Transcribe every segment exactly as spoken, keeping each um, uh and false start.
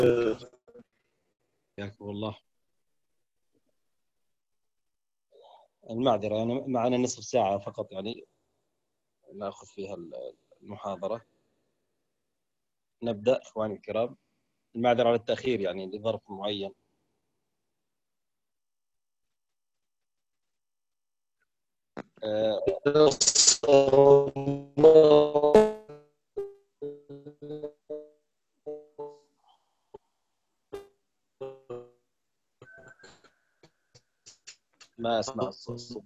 حياكم الله. المعذرة أنا معنا نصف ساعة فقط يعني نأخذ فيها المحاضرة. نبدأ إخواني الكرام. المعذرة على التأخير يعني لظرف معين. ما أسمع الصوت.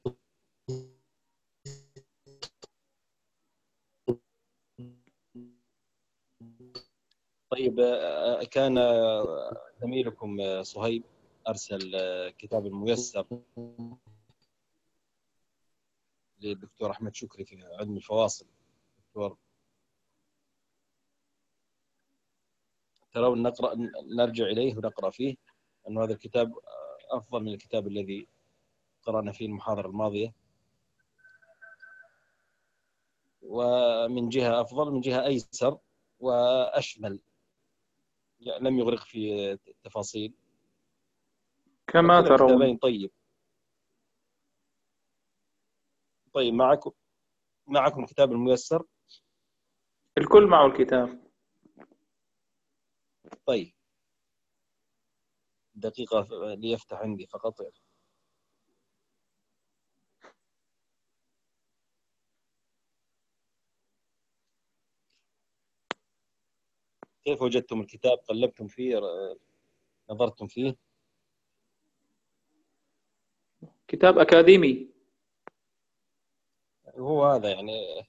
طيب، كان زميلكم صهيب أرسل كتاب الميسر للدكتور أحمد شكري في علم الفواصل. دكتور ترون نقرأ نرجع إليه ونقرأ فيه أن هذا الكتاب أفضل من الكتاب الذي قرأنا فيه المحاضرة الماضية، ومن جهة أفضل من جهة أيسر وأشمل، يعني لم يغرق في التفاصيل كما كلا ترون. الكتابين طيب. طيب معكم معكم كتاب الميسر؟ الكل معه الكتاب. طيب دقيقة ليفتح عندي فقط. كيف وجدتم الكتاب؟ قلبتم فيه؟ نظرتم فيه؟ كتاب أكاديمي. هو هذا يعني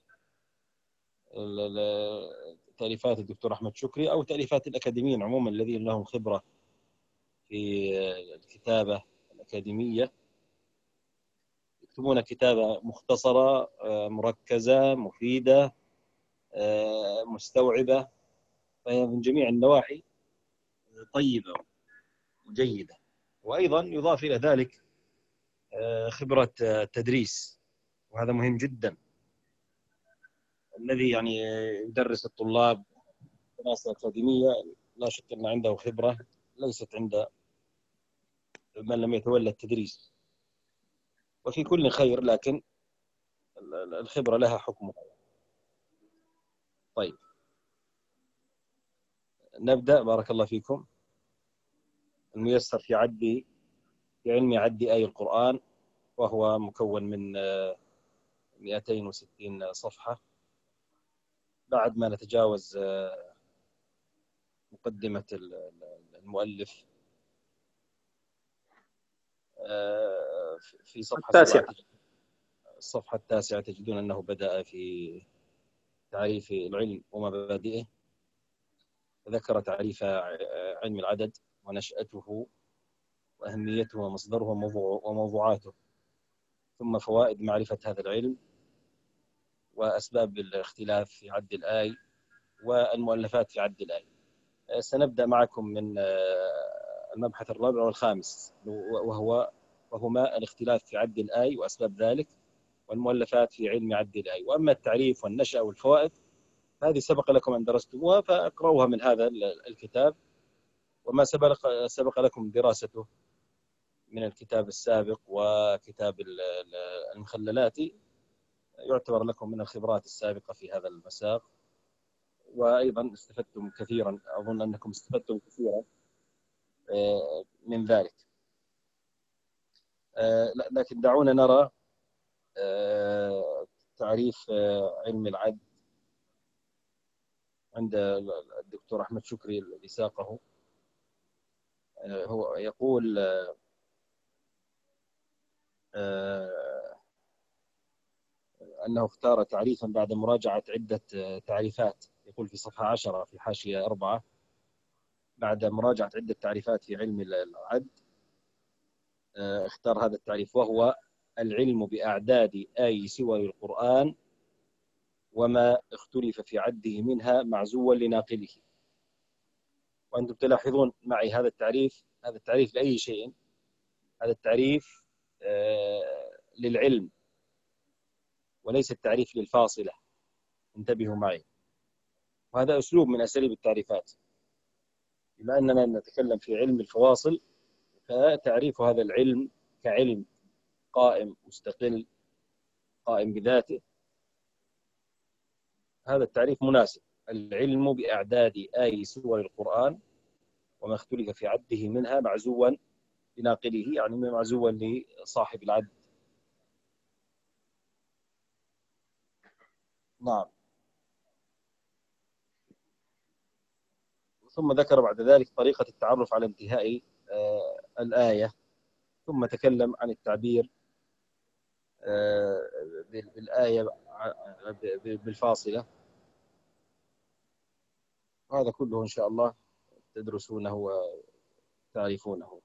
تأليفات الدكتور أحمد شكري أو تأليفات الأكاديميين عموما الذين لهم خبرة في الكتابة الأكاديمية، يكتبون كتابة مختصرة مركزة مفيدة مستوعبة، فهي من جميع النواحي طيبة وجيدة. وأيضا يضاف إلى ذلك خبرة التدريس، وهذا مهم جدا. الذي يعني يدرس الطلاب دراسة أكاديمية لا شك أن عنده خبرة ليست عند من لم يتولى التدريس، وفي كل خير، لكن الخبرة لها حكمها. طيب نبدأ. بارك الله فيكم. الميسر في عد في علم عد آي القرآن، وهو مكون من مئتين وستين صفحة. بعد ما نتجاوز مقدمة المؤلف في صفحة سبعة، التاسعة. الصفحة التاسعة، تجدون أنه بدأ في تعريف العلم ومبادئه. ذكر تعريف علم العدد ونشأته وأهميته ومصدره وموضوعاته، ثم فوائد معرفة هذا العلم وأسباب الاختلاف في عد الآي والمؤلفات في عد الآي. سنبدأ معكم من المبحث الرابع والخامس، وهو وهما الاختلاف في عد الآي وأسباب ذلك، والمؤلفات في علم عد الآي. وأما التعريف والنشأة والفوائد هذه سبق لكم أن درستموها، فاقرأوها من هذا الكتاب، وما سبق سبق لكم دراسته من الكتاب السابق وكتاب المخللات يعتبر لكم من الخبرات السابقة في هذا المساق. وأيضا استفدتم كثيرا، أظن أنكم استفدتم كثيرا من ذلك. لكن دعونا نرى تعريف علم العد عند الدكتور أحمد شكري الذي ساقه. هو يقول أنه اختار تعريفا بعد مراجعة عدة تعريفات. يقول في صفحة عشرة في حاشية أربعة: بعد مراجعة عدة تعريفات في علم العد اختار هذا التعريف، وهو العلم بأعداد آي سور القرآن وما اختلف في عده منها معزوا لناقله. وأنتم تلاحظون معي هذا التعريف، هذا التعريف لأي شيء، هذا التعريف للعلم وليس التعريف للفاصلة. انتبهوا معي، وهذا أسلوب من أساليب التعريفات. بما أننا نتكلم في علم الفواصل، فتعريف هذا العلم كعلم قائم مستقل قائم بذاته، هذا التعريف مناسب. العلم بأعداد آي سور القرآن وما اختلف في عده منها معزوا لناقله، يعني معزوا لصاحب العد. نعم. ثم ذكر بعد ذلك طريقة التعرف على انتهاء آه الآية، ثم تكلم عن التعبير آه بالآية بالفاصلة. هذا كله إن شاء الله تدرسونه وتعرفونه.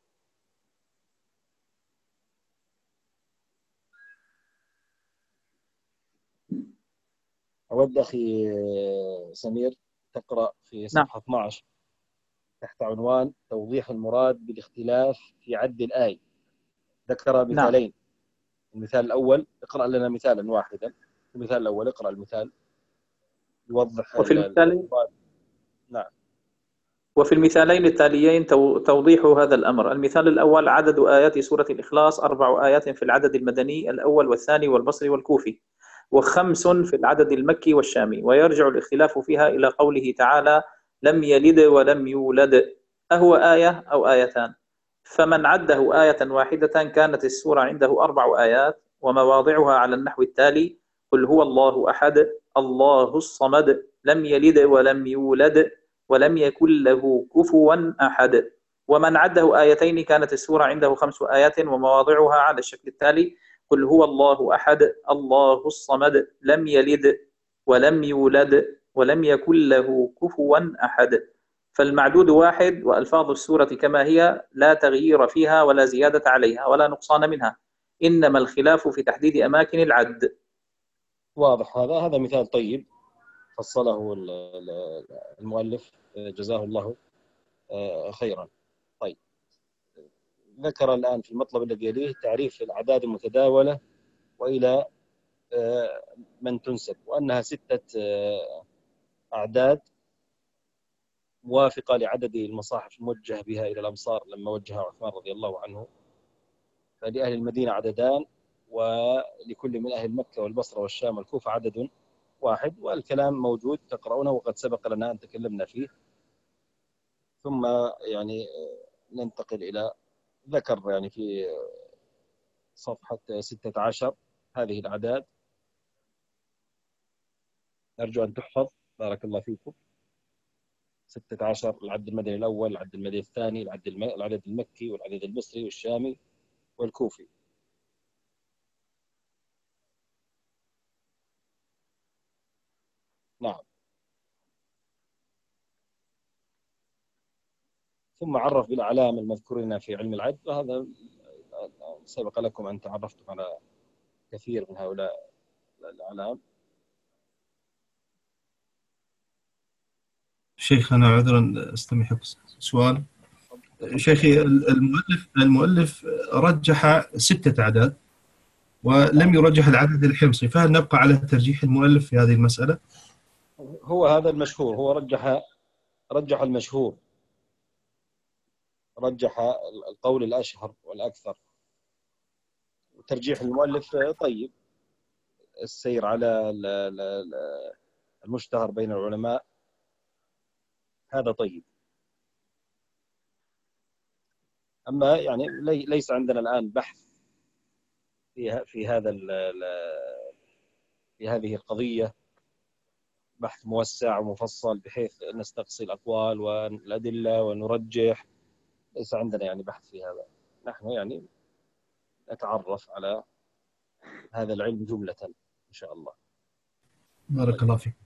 أود أخي سمير تقرأ في نعم. صفحة اثني عشر تحت عنوان توضيح المراد بالاختلاف في عد الآية. ذكر نعم. مثالين. المثال الأول، اقرأ لنا مثالا واحدا. المثال الأول اقرأ المثال يوضح وفي المثالين المراد. نعم. وفي المثالين التاليين توضيح هذا الأمر. المثال الأول: عدد آيات سورة الإخلاص أربع آيات في العدد المدني الأول والثاني والبصري والكوفي، وخمس في العدد المكي والشامي، ويرجع الاختلاف فيها إلى قوله تعالى: لم يلد ولم يولد، أهو آية أو آيتان؟ فمن عده آية واحدة كانت السورة عنده أربع آيات، ومواضعها على النحو التالي: قل هو الله أحد، الله الصمد، لم يلد ولم يولد، ولم يكن له كفوا أحد. ومن عده آيتين كانت السورة عنده خمس آيات، ومواضعها على الشكل التالي: قل هو الله أحد، الله الصمد، لم يلد ولم يولد، ولم يكن له كفوا أحد. فالمعدود واحد، وألفاظ السورة كما هي لا تغيير فيها ولا زيادة عليها ولا نقصان منها، إنما الخلاف في تحديد أماكن العد. واضح. هذا هذا مثال طيب فصله المؤلف جزاه الله خيرا. طيب، ذكر الآن في المطلب الذي يليه تعريف الأعداد المتداولة وإلى من تنسب، وأنها ستة أعداد موافقة لعدد المصاحف الموجه بها إلى الأمصار لما وجه عثمان رضي الله عنه. فلأهل المدينة عددان، ولكل من أهل مكة والبصرة والشام والكوفة عدد واحد. والكلام موجود تقرؤونه وقد سبق لنا أن تكلمنا فيه. ثم يعني ننتقل إلى ذكر يعني في صفحة ستة عشر هذه الأعداد، أرجو أن تحفظ بارك الله فيكم. ستة عشر العد المدني الأول، العد المدني الثاني، العد الم... العدد المكي والعدد المصري والشامي والكوفي. نعم. ثم عرف بالأعلام المذكورين في علم العد، وهذا سبق لكم أن تعرفتم على كثير من هؤلاء الأعلام. شيخ أنا عذرا استمح سؤال. شيخي، المؤلف المؤلف رجح ستة أعداد ولم يرجح العدد الحمصي، فهل نبقى على ترجيح المؤلف في هذه المسألة؟ هو هذا المشهور، هو رجح رجح المشهور، رجح القول الأشهر والأكثر. وترجيح المؤلف طيب، السير على المشتهر بين العلماء هذا طيب. أما يعني ليس عندنا الآن بحث في في هذا في هذه القضية، بحث موسع ومفصل بحيث نستقصي الأقوال والأدلة ونرجح. ليس عندنا يعني بحث في هذا. نحن يعني نتعرف على هذا العلم جملة إن شاء الله. بارك الله فيك.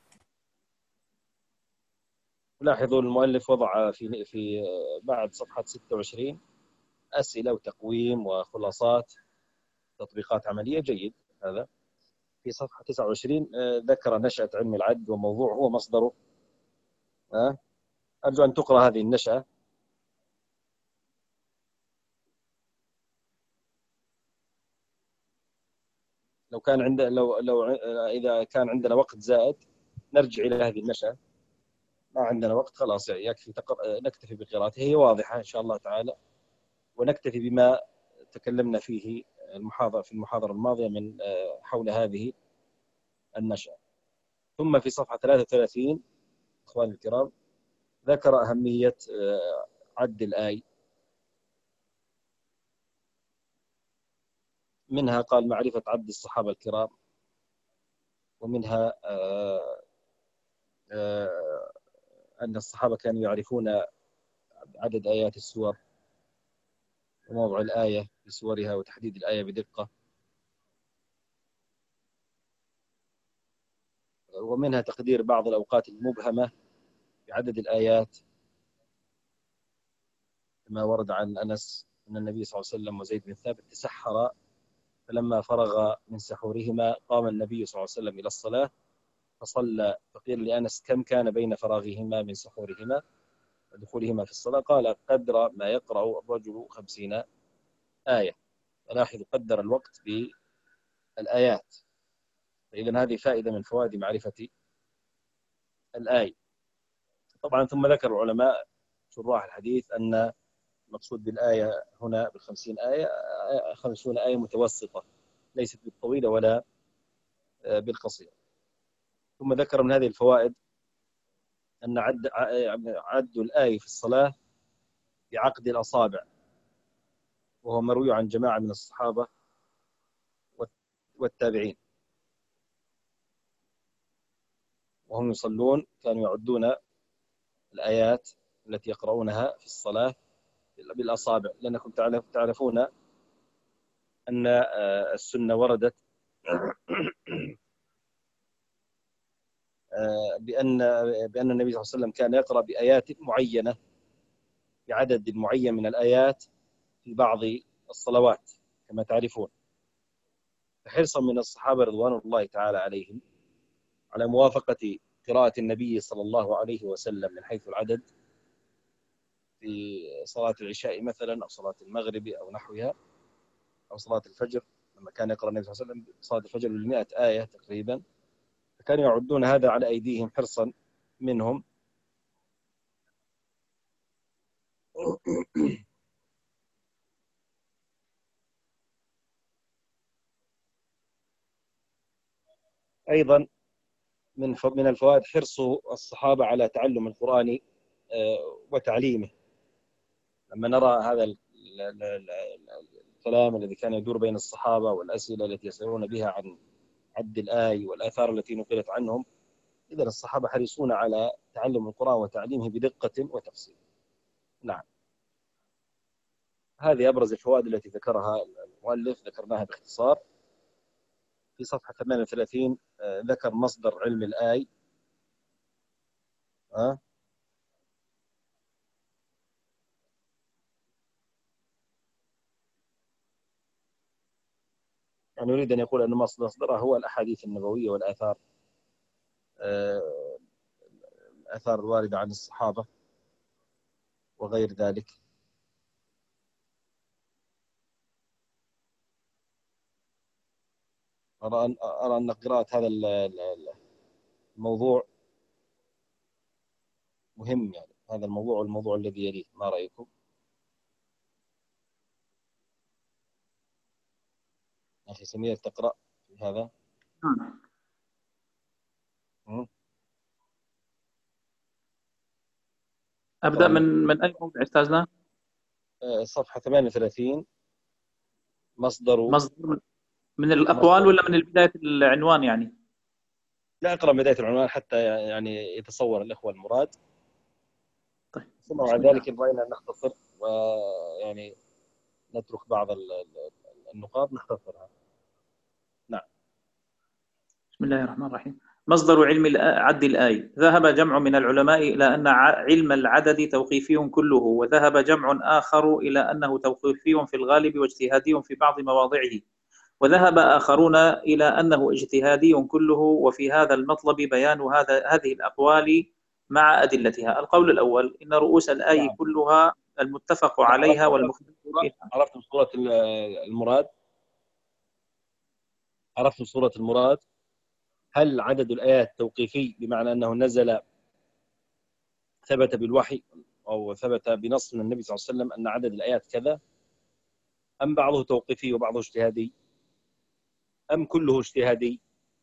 لاحظوا المؤلف وضع في في بعد صفحة ستة وعشرين أسئلة وتقويم وخلاصات تطبيقات عملية. جيد. هذا في صفحة تسعة وعشرين ذكر نشأة علم العد وموضوعه ومصدره. أرجو أن تقرأ هذه النشأة. لو كان عند لو لو إذا كان عندنا وقت زائد نرجع إلى هذه النشأة. ما عندنا وقت خلاص يعني يكفي تقر... نكتفي بقراءته، هي واضحة إن شاء الله تعالى، ونكتفي بما تكلمنا فيه المحاضرة في المحاضرة الماضية من حول هذه النشأة. ثم في صفحة ثلاثة وثلاثين إخواني الكرام ذكر أهمية عد الآي، منها قال معرفة عد الصحابة الكرام، ومنها أن الصحابة كانوا يعرفون عدد آيات السور وموضع الآية بسورها وتحديد الآية بدقة، ومنها تقدير بعض الأوقات المبهمة بعدد الآيات، ما ورد عن أنس أن النبي صلى الله عليه وسلم وزيد بن ثابت تسحر، فلما فرغ من سحورهما قام النبي صلى الله عليه وسلم إلى الصلاة فصلى، فقيل لأنس كم كان بين فراغهما من سحورهما ودخولهما في الصلاة؟ قال قدر ما يقرأ الرجل خمسين آية. فلاحظ قدر الوقت بالآيات، فإذا هذه فائدة من فوائد معرفة الآية. طبعا ثم ذكر العلماء شراح الحديث أن المقصود بالآية هنا بالخمسين آية خمسون آية متوسطة، ليست بالطويلة ولا بالقصيرة. ثم ذكر من هذه الفوائد أن عد عد الآية في الصلاة بعقد الأصابع، وهو مروي عن جماعة من الصحابة والتابعين، وهم يصلون كانوا يعدون الآيات التي يقرؤونها في الصلاة بالأصابع، لأنكم تعرفون أن السنة وردت بأن بأن النبي صلى الله عليه وسلم كان يقرأ بآيات معينة بعدد معين من الآيات في بعض الصلوات كما تعرفون، فحرصا من الصحابة رضوان الله تعالى عليهم على موافقة قراءة النبي صلى الله عليه وسلم من حيث العدد في صلاة العشاء مثلا أو صلاة المغرب أو نحوها أو صلاة الفجر، لما كان يقرأ النبي صلى الله عليه وسلم صلاة الفجر بالمئة آية تقريبا، فكانوا يعدون هذا على أيديهم حرصا منهم. أيضا من من الفوائد حرص الصحابة على تعلم القرآن وتعليمه. لما نرى هذا الكلام الذي كان يدور بين الصحابة والأسئلة التي يسألون بها عن عد الآي والآثار التي نقلت عنهم، إذا الصحابة حريصون على تعلم القرآن وتعليمه بدقة وتفصيل. نعم، هذه أبرز الفوائد التي ذكرها المؤلف، ذكرناها باختصار. في صفحة ثمانية وثلاثين ذكر مصدر علم الآي. أه؟ يعني يريد أن يقول أن مصدرها هو الأحاديث النبوية والآثار الآثار الواردة عن الصحابة وغير ذلك. أرى أن أرى أن قراءة هذا الموضوع مهم، يعني هذا الموضوع والموضوع الذي يليه، ما رأيكم؟ أخي سمير تقرأ في هذا؟ أبدأ من من أي موضع أستاذنا؟ صفحة ثمانية وثلاثين مصدر مصدر من الأقوال ولا من بداية العنوان يعني؟ لا، أقرأ بداية العنوان حتى يعني يتصور الإخوة المراد. طيب. ثم بعد ذلك إن رأينا أن نختصر ويعني نترك بعض النقاط نختصرها. نعم. بسم الله الرحمن الرحيم. مصدر علم عد الآي. ذهب جمع من العلماء إلى أن علم العدد توقيفي كله، وذهب جمع آخر إلى أنه توقيفي في الغالب واجتهادي في بعض مواضعه، وذهب آخرون إلى أنه اجتهادي كله، وفي هذا المطلب بيان هذا هذه الأقوال مع أدلتها. القول الأول: إن رؤوس الآي نعم. كلها المتفق عليها والمختلف. عرفتم صورة المراد؟ عرفتم صورة المراد؟ هل عدد الآيات توقيفي بمعنى أنه نزل ثبت بالوحي أو ثبت بنص من النبي صلى الله عليه وسلم أن عدد الآيات كذا، أم بعضه توقيفي وبعضه اجتهادي، أم كله اجتهادي؟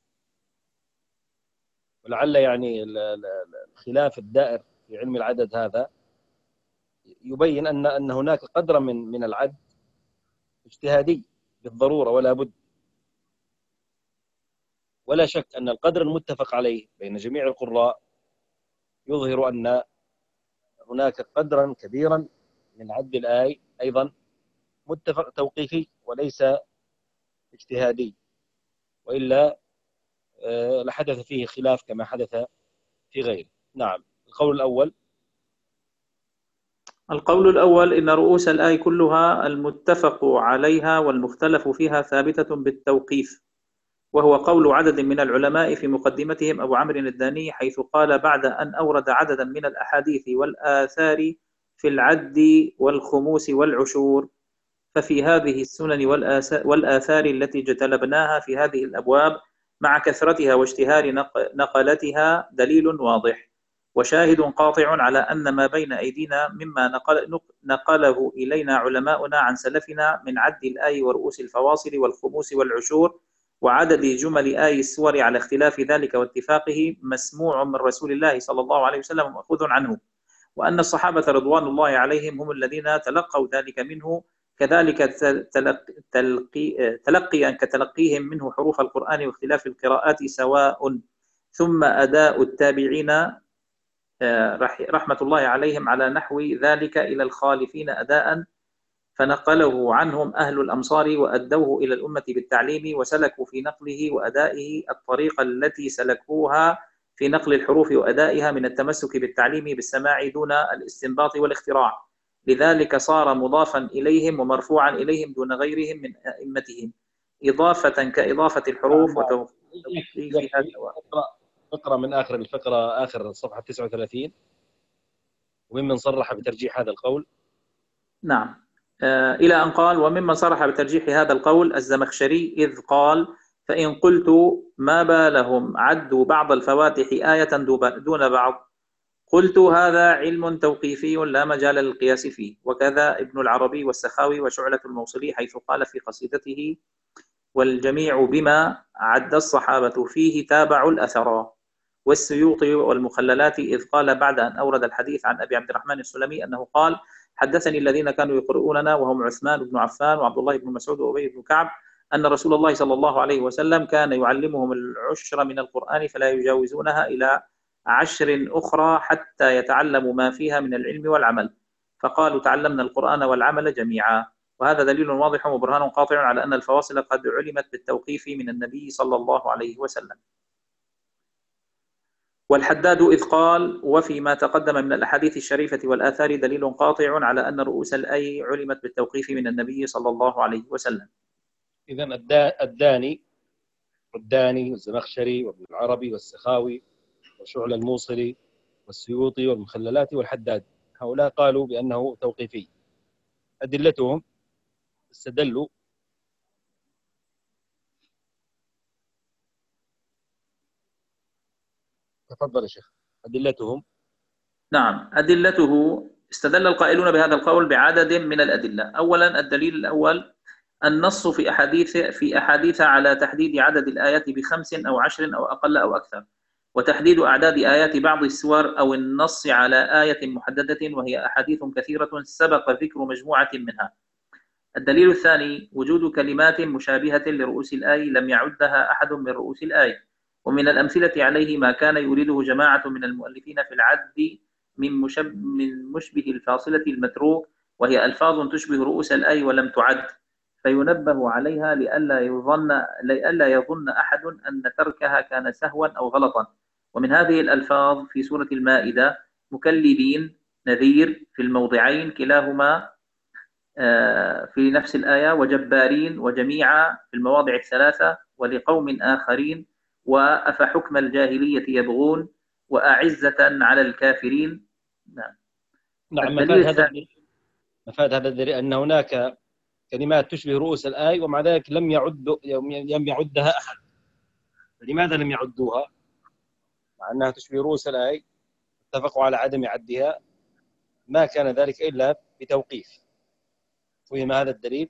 ولعل يعني الخلاف الدائر في علم العدد هذا يبين أن أن هناك قدر من من العد اجتهادي بالضرورة ولا بد. ولا شك أن القدر المتفق عليه بين جميع القراء يظهر أن هناك قدرا كبيرا من عد الآي أيضا متفق توقيفي وليس اجتهادي، وإلا لحدث فيه خلاف كما حدث في غيره. نعم. القول الأول القول الأول إن رؤوس الآي كلها المتفق عليها والمختلف فيها ثابتة بالتوقيف، وهو قول عدد من العلماء في مقدمتهم أبو عمرو الداني، حيث قال بعد أن أورد عددا من الأحاديث والآثار في العد والخموس والعشور: ففي هذه السنن والآثار التي اجتلبناها في هذه الأبواب مع كثرتها واشتهار نقلتها دليل واضح وشاهد قاطع على أن ما بين أيدينا مما نقل نقله إلينا علماؤنا عن سلفنا من عد الآي ورؤوس الفواصل والخموس والعشور وعدد جمل آي السور على اختلاف ذلك واتفاقه مسموع من رسول الله صلى الله عليه وسلم ومأخوذ عنه، وأن الصحابة رضوان الله عليهم هم الذين تلقوا ذلك منه، كذلك تلقي تلقيا كتلقيهم منه حروف القرآن واختلاف القراءات سواء، ثم أداء التابعين رحمة الله عليهم على نحو ذلك إلى الخالفين أداء، فنقله عنهم أهل الأمصار وأدوه إلى الأمة بالتعليم، وسلكوا في نقله وأدائه الطريقة التي سلكوها في نقل الحروف وأدائها من التمسك بالتعليم بالسماع دون الاستنباط والاختراع، لذلك صار مضافا إليهم ومرفوعا إليهم دون غيرهم من أئمتهم، إضافة كإضافة الحروف وتوقيفها. اقرأ من آخر الفقرة، آخر صفحة تسعة وثلاثين، وممن صرح بترجيح هذا القول. نعم. آه إلى أن قال: وممن صرح بترجيح هذا القول الزمخشري، إذ قال: فإن قلت ما بالهم عدوا بعض الفواتح آية دون بعض، قلت هذا علم توقيفي لا مجال للقياس فيه. وكذا ابن العربي والسخاوي وشعلة الموصلي، حيث قال في قصيدته: والجميع بما عد الصحابة فيه تابعوا الأثرا. والسيوطي والمخللات، إذ قال بعد أن أورد الحديث عن أبي عبد الرحمن السلمي أنه قال: حدثني الذين كانوا يقرؤوننا وهم عثمان بن عفان وعبد الله بن مسعود وأبي بن كعب أن رسول الله صلى الله عليه وسلم كان يعلمهم العشر من القرآن فلا يجاوزونها إلى عشر أخرى حتى يتعلموا ما فيها من العلم والعمل، فقالوا: تعلمنا القرآن والعمل جميعا. وهذا دليل واضح وبرهان قاطع على أن الفواصل قد علمت بالتوقيف من النبي صلى الله عليه وسلم. والحداد إذ قال: وفيما تقدم من الأحاديث الشريفة والآثار دليل قاطع على أن رؤوس الآي علمت بالتوقيف من النبي صلى الله عليه وسلم. إذن الداني والداني والزمخشري وابن العربي والسخاوي وشعل الموصلي والسيوطي والمخللات والحداد، هؤلاء قالوا بأنه توقيفي. أدلتهم استدلوا تفضل يا شيخ. أدلتهم نعم، أدلته استدل القائلون بهذا القول بعدد من الأدلة. أولا، الدليل الأول النص في أحاديث في أحاديث على تحديد عدد الآيات بخمس أو عشر أو أقل أو أكثر، وتحديد أعداد آيات بعض السور أو النص على آية محددة، وهي أحاديث كثيرة سبق ذكر مجموعة منها. الدليل الثاني وجود كلمات مشابهة لرؤوس الآي لم يعدها أحد من رؤوس الآي، ومن الأمثلة عليه ما كان يريده جماعة من المؤلفين في العد من مشبه, من مشبه الفاصلة المتروك، وهي ألفاظ تشبه رؤوس الآي ولم تعد، فينبه عليها لئلا يظن لئلا يظن أحد أن تركها كان سهوا أو غلطا. ومن هذه الألفاظ في سورة المائدة مكلبين، نذير في الموضعين كلاهما في نفس الآية، وجبارين وجميعا في المواضع الثلاثة، ولقوم آخرين، وأفحكم الجاهلية يبغون، وأعزة على الكافرين. نعم. نعم. مفاد هذا مفاد هذا الدليل أن هناك كلمات تشبه رؤوس الآي ومع ذلك لم يعد لم يعدها أحد. لماذا لم يعدوها مع أنها تشبه رؤوس الآي؟ اتفقوا على عدم عدها ما كان ذلك إلا بتوقيف. فهم هذا الدليل؟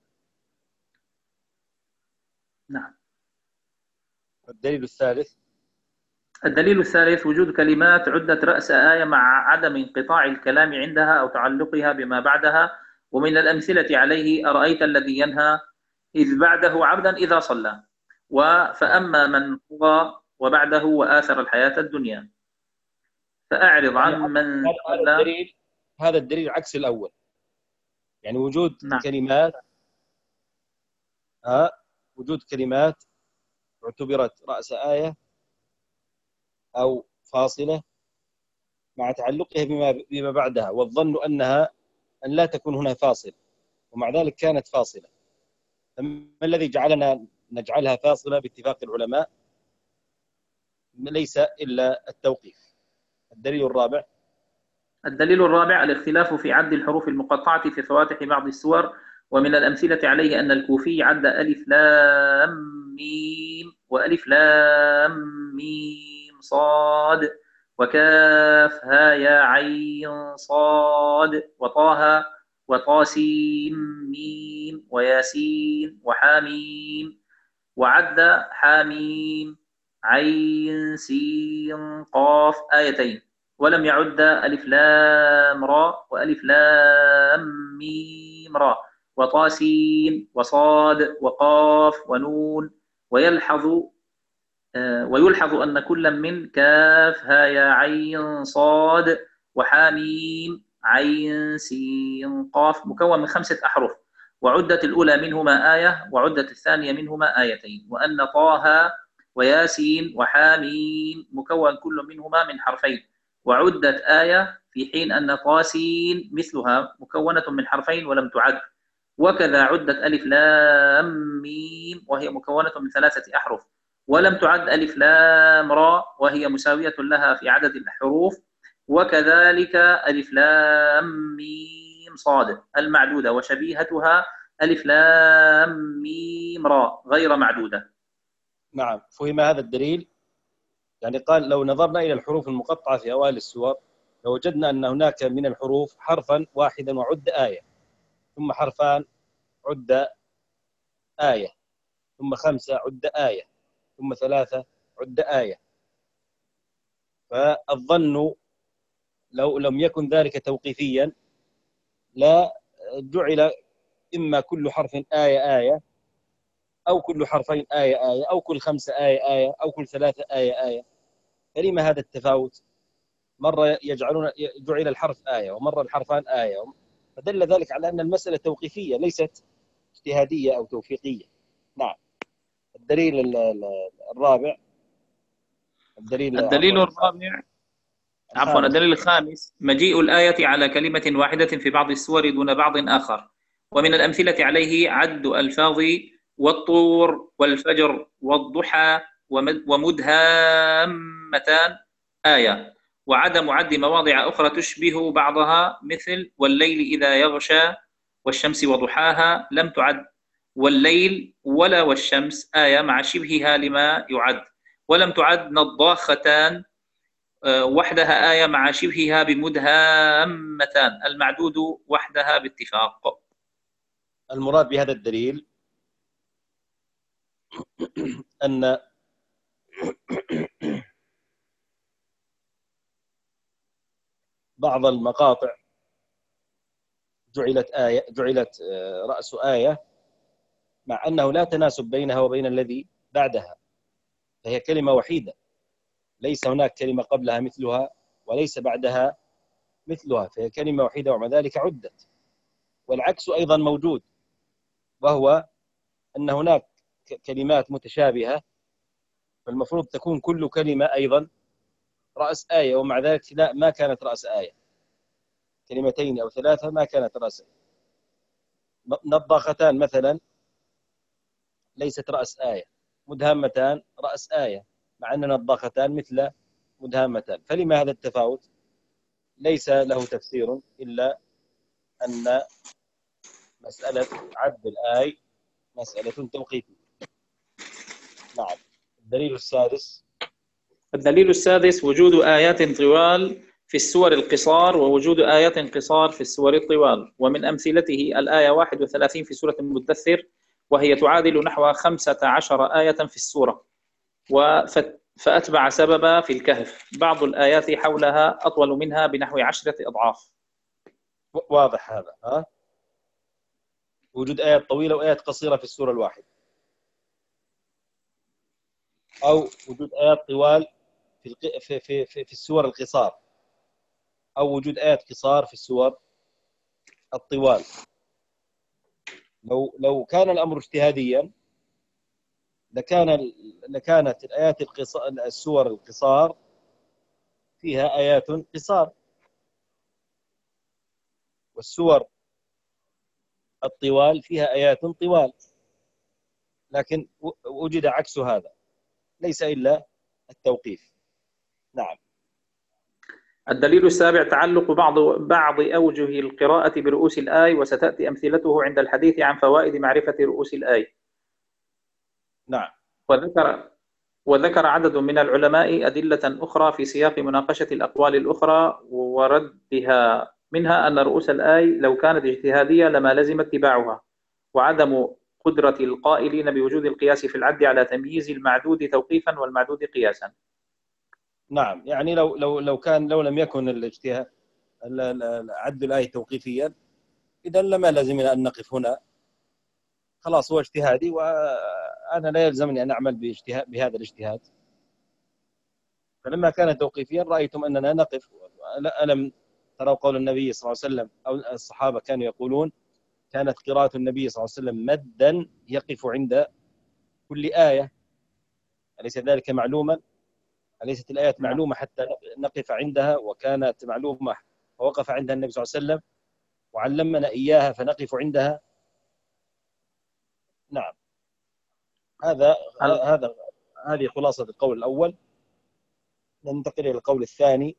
نعم. الدليل الثالث. الدليل الثالث وجود كلمات عدت رأس آية مع عدم انقطاع الكلام عندها أو تعلقها بما بعدها. ومن الأمثلة عليه أرأيت الذي ينهى إذ بعده عبدا إذا صلى، فأما من طغى وبعده وآثر الحياة الدنيا فأعرض عن من هذا صلى. الدليل هذا الدليل عكس الأول، يعني وجود نعم. كلمات ها وجود كلمات اعتبرت رأس آية أو فاصلة مع تعلقها بما بما بعدها، والظن أنها أن لا تكون هنا فاصلة، ومع ذلك كانت فاصلة. فما الذي جعلنا نجعلها فاصلة باتفاق العلماء؟ ليس إلا التوقيف. الدليل الرابع. الدليل الرابع الاختلاف في عد الحروف المقطعة في فواتح بعض السور. ومن الأمثلة عليه أن الكوفي عد ألف لام ميم وألف لام ميم صاد وكاف ها يا عين صاد وطه وطاسيم ميم وياسين وحاميم، وعد حاميم عين سين قاف آيتين، ولم يعد ألف لام را وألف لام ميم را وطاسين وصاد وقاف ونون. ويلحظ آه ويلحظ أن كل من كاف ها يا عين صاد وحاميم عين سين قاف مكون من خمسة أحرف، وعدت الأولى منهما آية وعدت الثانية منهما آيتين. وأن طه وياسين وحاميم مكون كل منهما من حرفين وعدت آية، في حين أن طاسين مثلها مكونة من حرفين ولم تعد. وكذا عدت ألف لام ميم وهي مكونة من ثلاثة أحرف ولم تعد ألف لام را وهي مساوية لها في عدد الحروف. وكذلك ألف لام ميم صاد المعدودة وشبيهتها ألف لام ميم را غير معدودة. نعم، فهم هذا الدليل. يعني قال لو نظرنا إلى الحروف المقطعة في أوائل السور لوجدنا أن هناك من الحروف حرفا واحدا وعد آية، ثم حرفان عد آية، ثم خمسة عد آية، ثم ثلاثة عد آية. فالظن لو لم يكن ذلك توقيفيا لا جعل إما كل حرف آية آية، أو كل حرفين آية آية، أو كل خمسة آية آية، أو كل ثلاثة آية آية. فلما هذا التفاوت؟ مرة يجعلون جعل الحرف آية ومرة الحرفان آية، فدل ذلك على أن المسألة توقيفية ليست اجتهادية أو توفيقية. نعم. الدليل الرابع. الدليل الدليل الرابع عفوا الدليل الخامس مجيء الآية على كلمة واحدة في بعض السور دون بعض آخر. ومن الأمثلة عليه عد ألفاظ والطور والفجر والضحى ومدهامتان آية، وعدم عد مواضع أخرى تشبه بعضها مثل والليل إذا يغشى والشمس وضحاها لم تعد، والليل ولا والشمس آية مع شبهها لما يعد، ولم تعد نضاختان وحدها آية مع شبهها بمدهامتان المعدود وحدها باتفاق. المراد بهذا الدليل أن بعض المقاطع جعلت آية جعلت رأس آية مع أنه لا تناسب بينها وبين الذي بعدها، فهي كلمة وحيدة ليس هناك كلمة قبلها مثلها وليس بعدها مثلها، فهي كلمة وحيدة ومع ذلك عدت. والعكس أيضا موجود، وهو أن هناك كلمات متشابهة فالمفروض تكون كل كلمة أيضا رأس آية، ومع ذلك لا، ما كانت رأس آية. كلمتين أو ثلاثة ما كانت رأس آية. نضاختان مثلا ليست رأس آية، مدهامتان رأس آية، مع أن نضاختان مثل مدهامتان. فلما هذا التفاوت؟ ليس له تفسير إلا أن مسألة عد الآي مسألة توقيفية. نعم. الدليل السادس. الدليل السادس وجود آيات طوال في السور القصار ووجود آيات قصار في السور الطوال، ومن أمثلته الآية واحد وثلاثين في سورة المدثر، وهي تعادل نحو خمسة عشر آية في السورة، فأتبع سببا في الكهف، بعض الآيات حولها أطول منها بنحو عشرة أضعاف. واضح هذا؟ ها؟ وجود آيات طويلة وآيات قصيرة في السورة الواحدة، أو وجود آيات طوال في في في في السور القصار، أو وجود آيات قصار في السور الطوال. لو لو كان الأمر اجتهاديا لكان لكانت الآيات القصار السور القصار فيها آيات قصار، والسور الطوال فيها آيات طوال، لكن وجد عكس هذا، ليس إلا التوقيف. نعم. الدليل السابع تعلق بعض بعض أوجه القراءة برؤوس الآي، وستأتي أمثلته عند الحديث عن فوائد معرفة رؤوس الآي. نعم. وذكر وذكر عدد من العلماء أدلة أخرى في سياق مناقشة الأقوال الأخرى وردها، منها أن رؤوس الآي لو كانت اجتهادية لما لزم اتباعها، وعدم قدرة القائلين بوجود القياس في العد على تمييز المعدود توقيفا والمعدود قياسا. نعم، يعني لو لو لو كان لو لم يكن الاجتهاد عد الآية توقيفيا، إذا لما لازمنا أن نقف هنا، خلاص هو اجتهادي وأنا لا يلزمني أن أعمل باجتهاد بهذا الاجتهاد. فلما كان توقيفيا رأيتم أننا نقف. ألم تروا قول النبي صلى الله عليه وسلم أو الصحابة كانوا يقولون كانت قراءة النبي صلى الله عليه وسلم مدا يقف عند كل آية، أليس ذلك معلوما؟ أليست الآيات معلومة حتى نقف عندها، وكانت معلومة فوقف عندها النبي صلى الله عليه وسلم وعلمنا إياها فنقف عندها. نعم، هذا هذا هذه خلاصة القول الأول. ننتقل إلى القول الثاني.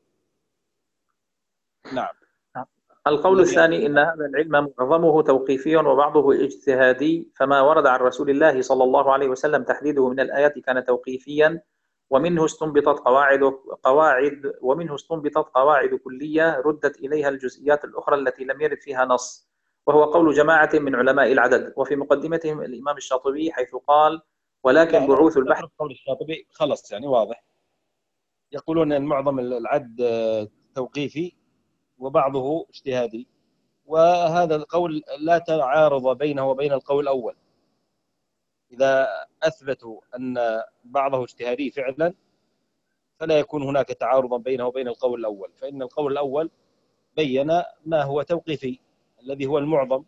نعم. القول الثاني إن هذا العلم معظمه توقيفي وبعضه اجتهادي، فما ورد عن رسول الله صلى الله عليه وسلم تحديده من الآيات كان توقيفيا، ومنه استنبطت قواعد قواعد ومنه استنبطت قواعد كلية ردت إليها الجزئيات الأخرى التي لم يرد فيها نص، وهو قول جماعة من علماء العدد، وفي مقدمتهم الإمام الشاطبي حيث قال: ولكن بعوث البحث. قول الشاطبي خلص يعني واضح، يقولون أن معظم العد توقيفي وبعضه اجتهادي، وهذا القول لا تعارض بينه وبين القول الأول. إذا أثبتوا أن بعضه اجتهادي فعلا فلا يكون هناك تعارض بينه وبين القول الأول، فإن القول الأول بين ما هو توقيفي الذي هو المعظم،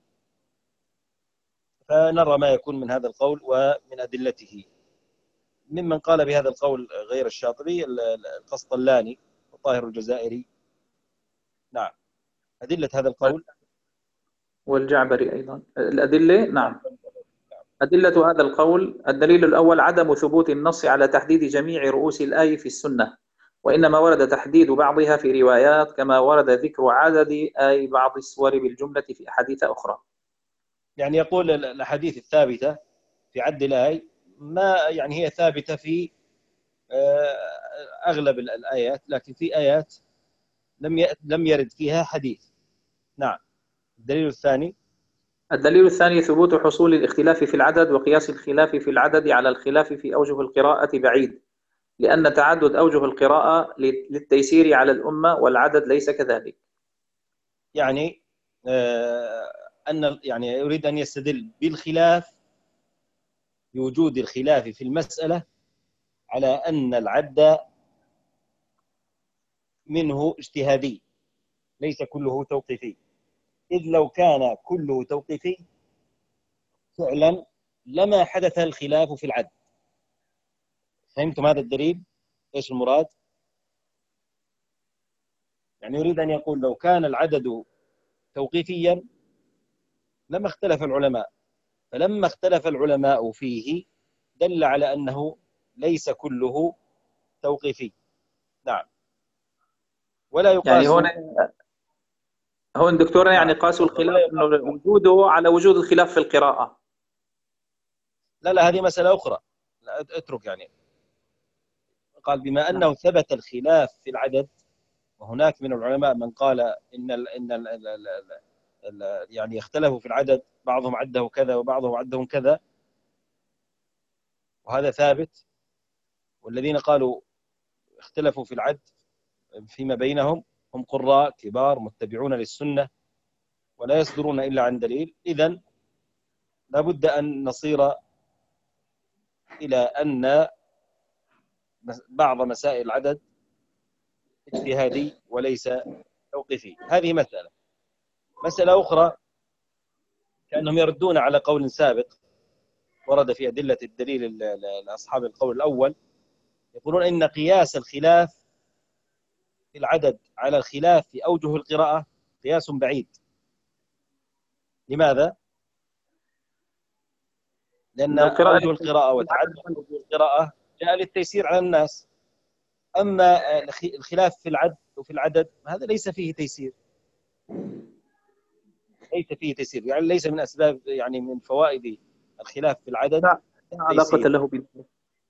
فنرى ما يكون من هذا القول ومن أدلته. ممن قال بهذا القول غير الشاطبي القسطلاني وطاهر الجزائري. نعم، أدلة هذا القول والجعبري أيضا الأدلة. نعم، أدلة هذا القول: الدليل الأول عدم ثبوت النص على تحديد جميع رؤوس الآية في السنة، وإنما ورد تحديد بعضها في روايات، كما ورد ذكر عدد آي بعض السور بالجملة في أحاديث أخرى. يعني يقول الأحاديث الثابتة في عد الآي ما يعني هي ثابتة في أغلب الآيات، لكن في آيات لم لم يرد فيها حديث. نعم. الدليل الثاني الدليل الثاني ثبوت حصول الاختلاف في العدد، وقياس الخلاف في العدد على الخلاف في أوجه القراءة بعيد، لأن تعدد أوجه القراءة للتيسير على الأمة، والعدد ليس كذلك. يعني آه أن يعني يريد أن يستدل بالخلاف، بوجود الخلاف في المسألة، على أن العد منه اجتهادي ليس كله توقيفي، إذ لو كان كله توقيفي فعلا لما حدث الخلاف في العد. فهمتم هذا الدليل؟ إيش المراد؟ يعني يريد أن يقول لو كان العدد توقيفيا لما اختلف العلماء، فلما اختلف العلماء فيه دل على أنه ليس كله توقيفي. نعم. ولا يقاس يعني هون هون دكتور يعني قاسوا الخلاف انه وجوده على وجود الخلاف في القراءة. لا لا هذه مسألة أخرى، لا اترك. يعني قال بما أنه ثبت الخلاف في العدد وهناك من العلماء من قال إن ال إن ال ال ال ال يعني اختلفوا في العدد، بعضهم عده كذا وبعضهم عدهم كذا، وهذا ثابت. والذين قالوا اختلفوا في العد فيما بينهم هم قراء كبار متبعون للسنة ولا يصدرون إلا عن دليل. إذن لابد أن نصير إلى أن بعض مسائل العدد اجتهادي وليس توقيفي. هذه مسألة. مسألة أخرى كأنهم يردون على قول سابق ورد في أدلة الدليل لأصحاب القول الأول، يقولون إن قياس الخلاف في العدد على الخلاف في أوجه القراءة قياس بعيد. لماذا؟ لأن أوجه القراءة وتعدد أوجه القراءة جاء للتيسير على الناس، أما الخلاف في العد وفي العدد هذا ليس فيه تيسير، ليس فيه تيسير، يعني ليس من أسباب، يعني من فوائد الخلاف في العدد لا علاقة له بالله.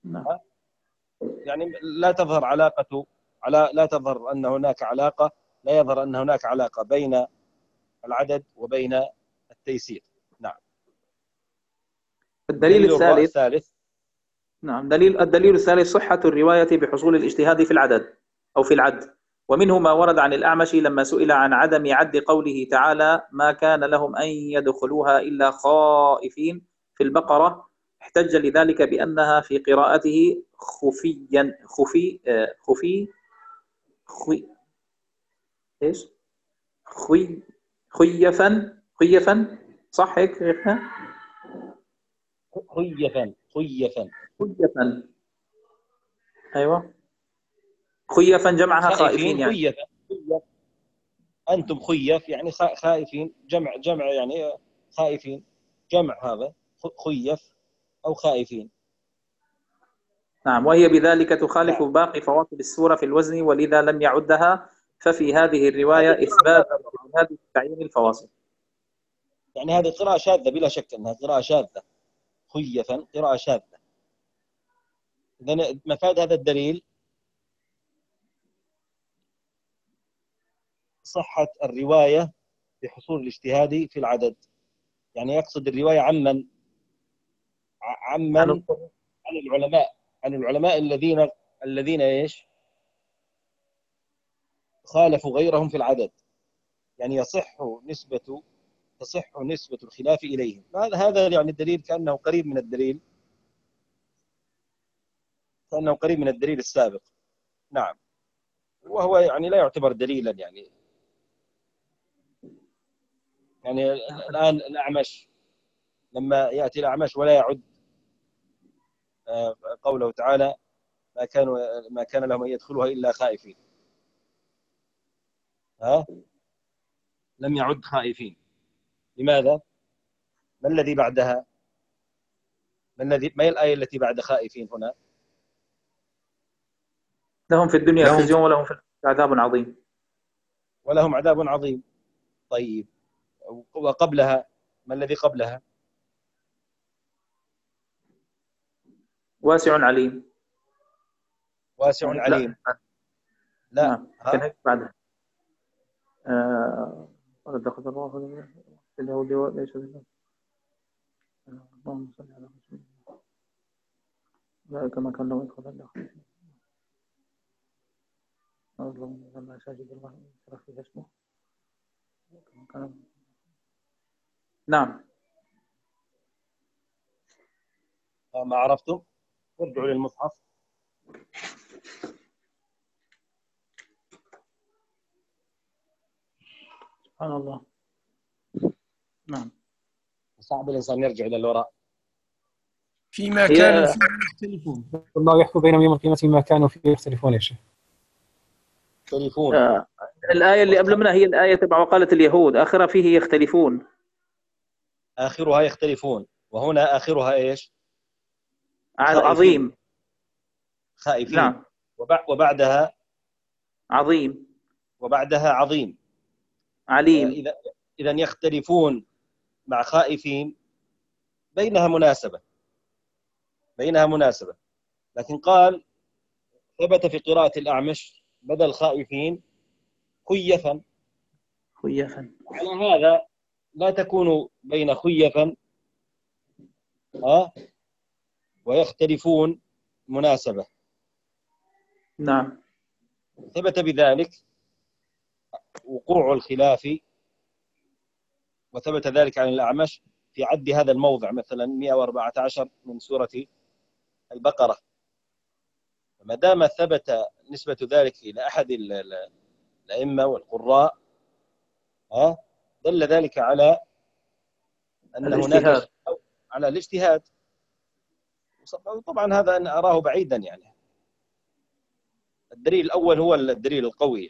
يعني لا تظهر علاقة على لا تظهر أن هناك علاقة لا يظهر أن هناك علاقة بين العدد وبين التيسير. نعم. الدليل الثالث الثالث نعم دليل الدليل الثالث صحة الرواية بحصول الاجتهاد في العدد أو في العد، ومنه ما ورد عن الأعمش لما سئل عن عدم عد قوله تعالى ما كان لهم أن يدخلوها إلا خائفين في البقرة، احتج لذلك بأنها في قراءته خفيا خفي خفي خي ايش خي خيفا خيفا صح هيك شيخنا؟ خيفا خيفا خيفا ايوه خيفا جمعها خائفين يعني خيفا. أنتم خيف يعني خائفين، جمع جمع يعني خائفين، جمع هذا خيف أو خائفين. نعم، وهي بذلك تخالف نعم. باقي فواصل السورة في الوزن ولذا لم يعدها، ففي هذه الرواية إثبات هذه تعيين الفواصل. يعني هذه قراءة شاذة بلا شك أنها قراءة شاذة، خيفا قراءة شاذة. إذن مفاد هذا الدليل صحة الرواية بحصول الاجتهاد في العدد، يعني يقصد الرواية عمن عمن عن العلماء عن العلماء الذين الذين ايش خالفوا غيرهم في العدد، يعني يصح نسبة تصح نسبة الخلاف إليهم. هذا هذا يعني الدليل كأنه قريب من الدليل كأنه قريب من الدليل السابق. نعم، وهو يعني لا يعتبر دليلا. يعني يعني الآن الأعمش لما يأتي الأعمش ولا يعد قوله تعالى ما كانوا ما كان لهم أن يدخلوها إلا خائفين، ها لم يعد خائفين. لماذا؟ ما الذي بعدها؟ ما الذي ما هي الآية التي بعد خائفين هنا؟ لهم في الدنيا خزي ولهم في عذاب عظيم. ولهم عذاب عظيم. طيب، وقبلها ما الذي قبلها؟ واسع عليم. واسع عليم. لا, لا. كان هيك بعدها آه... دخل الله في اليهود وليس بالله. اللهم صل على رسول الله. لا كما كان لو يدخل الله. اللهم صل على ساجد الله رفيع اسمه. كما كان. نعم. ما عرفتم؟ ارجعوا للمصحف. سبحان الله. نعم. صعب الإنسان يرجع إلى الوراء. فيما كانوا فيه يختلفون. الله يحكم بينهم يوم القيامة فيما كانوا فيه يختلفون يا شيخ. يختلفون. آه. الآية اللي قبل منها هي الآية تبع وقالت اليهود، آخرها فيه يختلفون. آخرها يختلفون، وهنا آخرها إيش؟ عظيم. خائفين. نعم. وبعدها عظيم. وبعدها عظيم. عليم. إذا إذا يختلفون مع خائفين بينها مناسبة بينها مناسبة لكن قال ثبت في قراءة الأعمش بدل خائفين خيفا. خيفا. على هذا لا تكون بين خيفا ها ويختلفون مناسبة. نعم. ثبت بذلك وقوع الخلاف، وثبت ذلك عن الأعمش في عد هذا الموضع مثلا مئة وأربعة عشر من سورة البقرة. ما دام ثبت نسبة ذلك إلى أحد الأئمة والقراء ها دل ذلك على أن هناك على الاجتهاد. طبعا هذا أنا أراه بعيدا، يعني الدليل الأول هو الدليل القوي،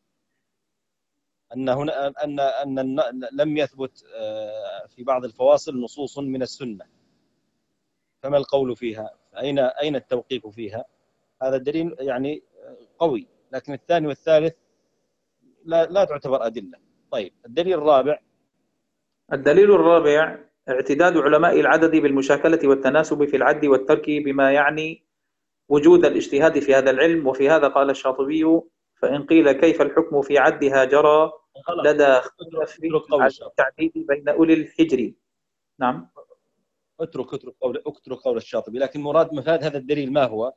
أن هنا أن أن لم يثبت في بعض الفواصل نصوص من السنة، فما القول فيها؟ أين أين التوقيف فيها؟ هذا الدليل يعني قوي، لكن الثاني والثالث لا لا تعتبر أدلة. طيب الدليل الرابع. الدليل الرابع اعتداد علماء العدد بالمشاكلة والتناسب في العد والترك بما يعني وجود الاجتهاد في هذا العلم. وفي هذا قال الشاطبي: فإن قيل كيف الحكم في عدها جرى لدى اختلاف في التعديد بين أولي الحجر. نعم. اترك اترك قول اترك قول الشاطبي، لكن مراد مفاد هذا الدليل ما هو؟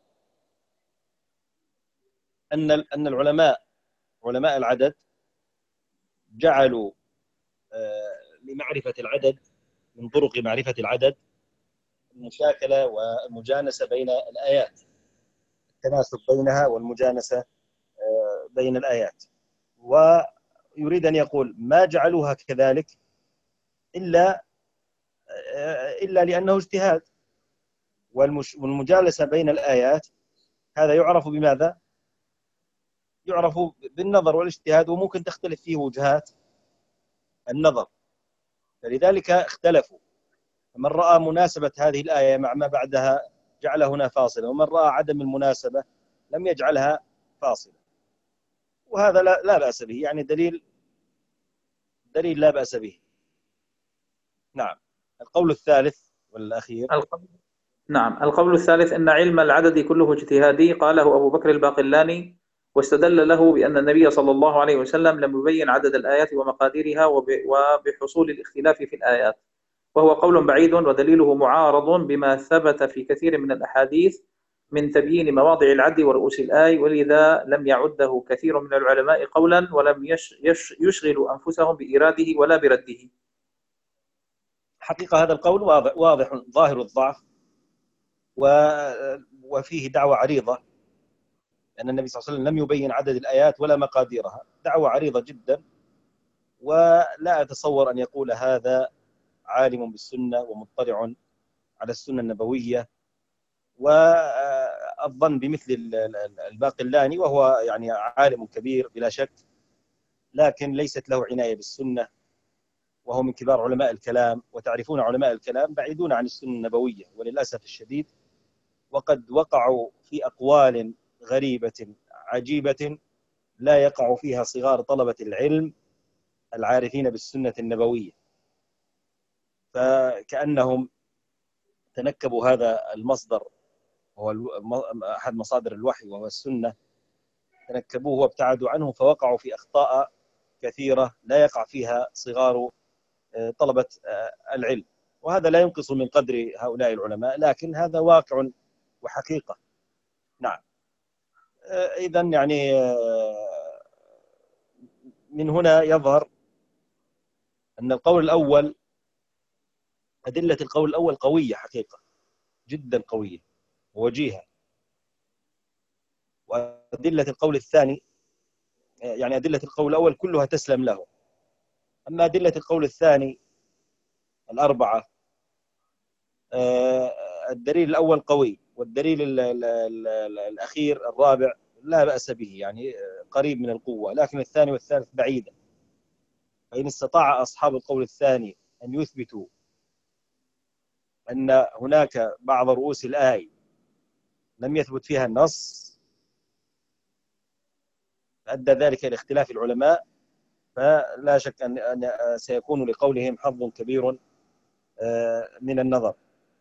أن أن العلماء علماء العدد جعلوا لمعرفة العدد من طرق معرفة العدد المشاكلة والمجانسة بين الآيات، التناسب بينها والمجانسة بين الآيات. ويريد أن يقول ما جعلوها كذلك إلا إلا لأنه اجتهاد، والمجالسة بين الآيات هذا يعرف بماذا؟ يعرف بالنظر والاجتهاد، وممكن تختلف فيه وجهات النظر، فلذلك اختلفوا. فمن رأى مناسبة هذه الآية مع ما بعدها جعل هنا فاصلة، ومن رأى عدم المناسبة لم يجعلها فاصلة، وهذا لا, لا بأس به، يعني دليل دليل لا بأس به. نعم. القول الثالث والأخير. القول نعم القول الثالث أن علم العدد كله اجتهادي، قاله أبو بكر الباقلاني، واستدل له بأن النبي صلى الله عليه وسلم لم يبين عدد الآيات ومقاديرها وبحصول الاختلاف في الآيات، وهو قول بعيد، ودليله معارض بما ثبت في كثير من الأحاديث من تبيين مواضع العد ورؤوس الآي، ولذا لم يعده كثير من العلماء قولا، ولم يش يش يشغل أنفسهم بإراده ولا برده. حقيقة هذا القول واضح, واضح ظاهر الضعف، وفيه دعوة عريضة، أن النبي صلى الله عليه وسلم لم يبين عدد الآيات ولا مقاديرها، دعوة عريضة جدا، ولا أتصور أن يقول هذا عالم بالسنة ومطلع على السنة النبوية، والظن بمثل الباقلاني، وهو يعني عالم كبير بلا شك، لكن ليست له عناية بالسنة، وهو من كبار علماء الكلام، وتعرفون علماء الكلام بعيدون عن السنة النبوية وللأسف الشديد، وقد وقعوا في أقوال غريبة عجيبة لا يقع فيها صغار طلبة العلم العارفين بالسنة النبوية، فكأنهم تنكبوا هذا المصدر، هو أحد مصادر الوحي وهو السنة، تنكبوه وابتعدوا عنه، فوقعوا في أخطاء كثيرة لا يقع فيها صغار طلبة العلم، وهذا لا ينقص من قدر هؤلاء العلماء، لكن هذا واقع وحقيقة. نعم. إذن يعني من هنا يظهر أن القول الأول، أدلة القول الأول قوية حقيقة، جدا قوية ووجيهة، وأدلة القول الثاني يعني أدلة القول الأول كلها تسلم له. أما أدلة القول الثاني الأربعة، الدليل الأول قوي، والدليل ال ال ال ال الأخير الرابع لا بأس به، يعني قريب من القوة، لكن الثاني والثالث بعيدا. فإن استطاع أصحاب القول الثاني أن يثبتوا أن هناك بعض رؤوس الآية لم يثبت فيها النص، أدى ذلك إلى اختلاف العلماء، فلا شك أن سيكون لقولهم حظ كبير من النظر.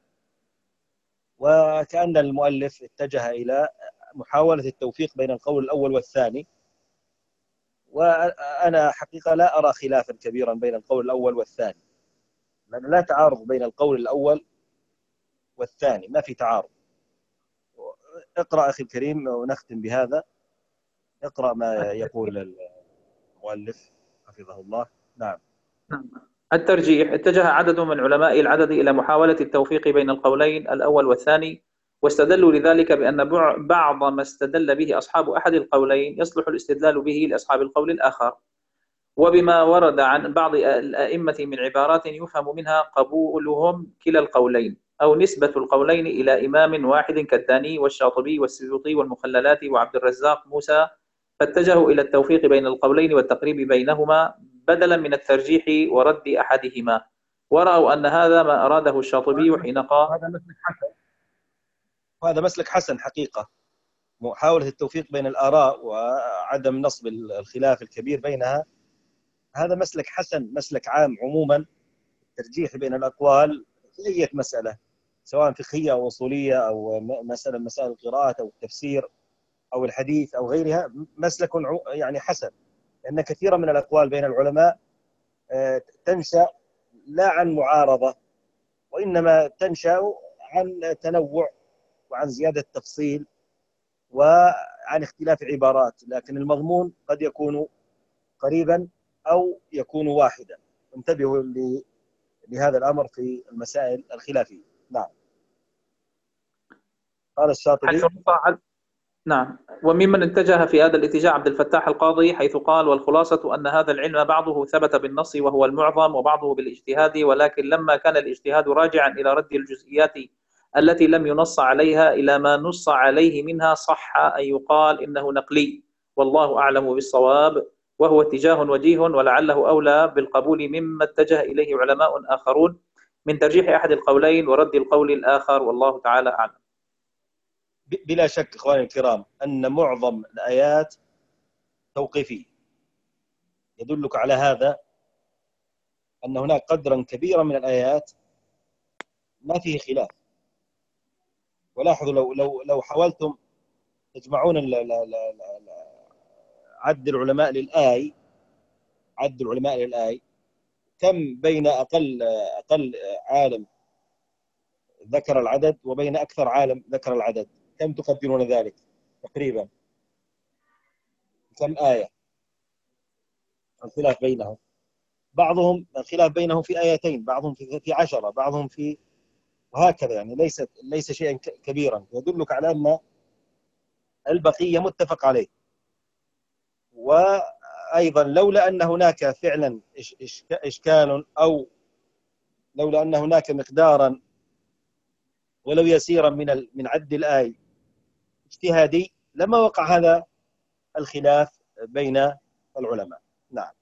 وكأن المؤلف اتجه إلى محاولة التوفيق بين القول الأول والثاني، وأنا حقيقة لا أرى خلافا كبيرا بين القول الأول والثاني، لأن لا تعارض بين القول الأول والثاني، ما في تعارض. اقرأ أخي الكريم ونختم بهذا. اقرأ ما يقول المؤلف حفظه الله. نعم. الترجيح: اتجه عدد من علماء العدد إلى محاولة التوفيق بين القولين الأول والثاني، واستدلوا لذلك بأن بعض ما استدل به أصحاب أحد القولين يصلح الاستدلال به لأصحاب القول الآخر، وبما ورد عن بعض الأئمة من عبارات يفهم منها قبولهم كلا القولين أو نسبة القولين إلى إمام واحد كالداني والشاطبي والسيوطي والمخللات وعبد الرزاق موسى، فاتجهوا إلى التوفيق بين القولين والتقريب بينهما بدلا من الترجيح ورد أحدهما، ورأوا أن هذا ما أراده الشاطبي حين قال هذا مسلك حسن، وهذا مسلك حسن حقيقة، محاولة التوفيق بين الآراء وعدم نصب الخلاف الكبير بينها. هذا مسلك حسن، مسلك عام عموما، الترجيح بين الأقوال في أي مسألة سواء فقهية أو أصولية أو مسألة مسائل القراءة أو التفسير أو الحديث أو غيرها، مسلك يعني حسن، لأن كثيرا من الأقوال بين العلماء تنشأ لا عن معارضة، وإنما تنشأ عن تنوع وعن زيادة تفصيل وعن اختلاف عبارات، لكن المضمون قد يكون قريبا أو يكون واحدا. انتبهوا لهذا الأمر في المسائل الخلافية. نعم. قال الشاطبي. نعم. وممن اتجه في هذا الاتجاه عبد الفتاح القاضي، حيث قال: والخلاصة أن هذا العلم بعضه ثبت بالنص وهو المعظم، وبعضه بالاجتهاد، ولكن لما كان الاجتهاد راجعا إلى رد الجزئيات التي لم ينص عليها إلى ما نص عليه منها، صح أن يقال إنه نقلي، والله أعلم بالصواب، وهو اتجاه وجيه ولعله أولى بالقبول مما اتجه إليه علماء آخرون من ترجيح أحد القولين ورد القول الآخر، والله تعالى أعلم. بلا شك إخواني الكرام أن معظم الآيات توقيفية، يدلك على هذا أن هناك قدرا كبيرا من الآيات ما فيه خلاف. ولاحظوا لو لو لو حاولتم تجمعون عد العلماء للآي عد العلماء للآي كم بين أقل أقل عالم ذكر العدد وبين أكثر عالم ذكر العدد، كم تقدرون ذلك تقريبا؟ كم آية الخلاف بينهم؟ بعضهم الخلاف بينهم في آيتين، بعضهم في في عشرة، بعضهم في، وهكذا، يعني ليس ليس شيئا كبيرا، يدلك على أن البقية متفق عليه. وأيضا لولا أن هناك فعلا إشكال، أو لولا أن هناك مقدارا ولو يسيرا من من عد الآي اجتهادي، لما وقع هذا الخلاف بين العلماء. نعم،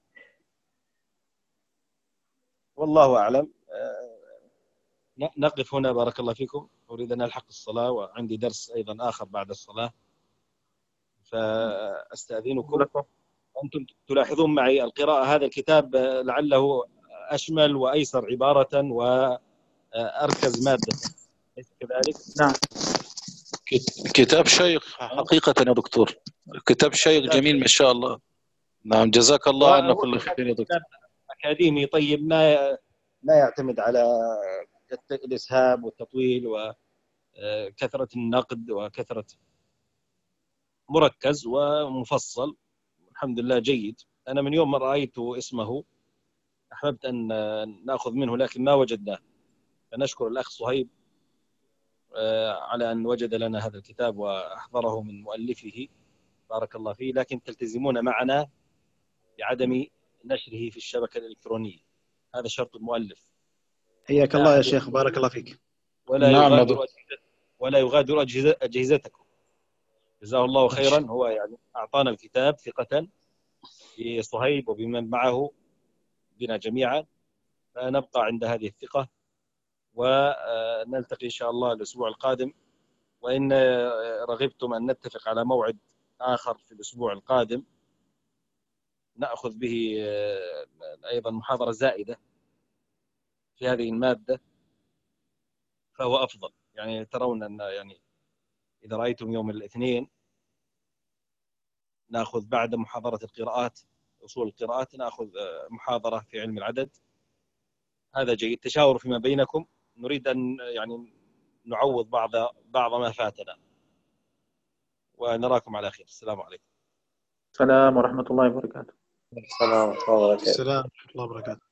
والله أعلم. نقف هنا، بارك الله فيكم، أريد أن ألحق الصلاة وعندي درس أيضا آخر بعد الصلاة، فأستأذنكم. أنتم تلاحظون معي القراءة، هذا الكتاب لعله أشمل وأيسر عبارة وأركز مادة، أليس كذلك؟ نعم. كتاب شيق حقيقة يا دكتور، كتاب شيق جميل ما شاء الله. نعم، جزاك الله عنا كل خير يا دكتور. أكاديمي طيب، ما ما يعتمد على الإسهاب والتطويل وكثرة النقد وكثرة، مركز ومفصل، الحمد لله جيد. أنا من يوم ما رأيت اسمه أحببت أن نأخذ منه، لكن ما وجدناه، فنشكر الأخ صهيب على أن وجد لنا هذا الكتاب وأحضره من مؤلفه، بارك الله فيه، لكن تلتزمون معنا بعدم نشره في الشبكة الإلكترونية، هذا شرط المؤلف. حياك الله يا شيخ، بارك الله فيك. ولا نعم يغادر ولا يغادر أجهزتكم، جزاه الله خيرا. هو يعني أعطانا الكتاب ثقة بصهيب وبمن معه بنا جميعا، فنبقى عند هذه الثقة ونلتقي إن شاء الله الأسبوع القادم. وإن رغبتم أن نتفق على موعد آخر في الأسبوع القادم نأخذ به أيضا محاضرة زائدة في هذه المادة، فهو أفضل. يعني ترون أن يعني إذا رأيتم يوم الاثنين نأخذ بعد محاضرة القراءات أصول القراءات نأخذ محاضرة في علم العدد. هذا جيد، تشاور فيما بينكم، نريد أن يعني نعوض بعض بعض ما فاتنا، ونراكم على خير. السلام عليكم. السلام ورحمة الله وبركاته. السلام ورحمة الله وبركاته. السلام ورحمة الله وبركاته.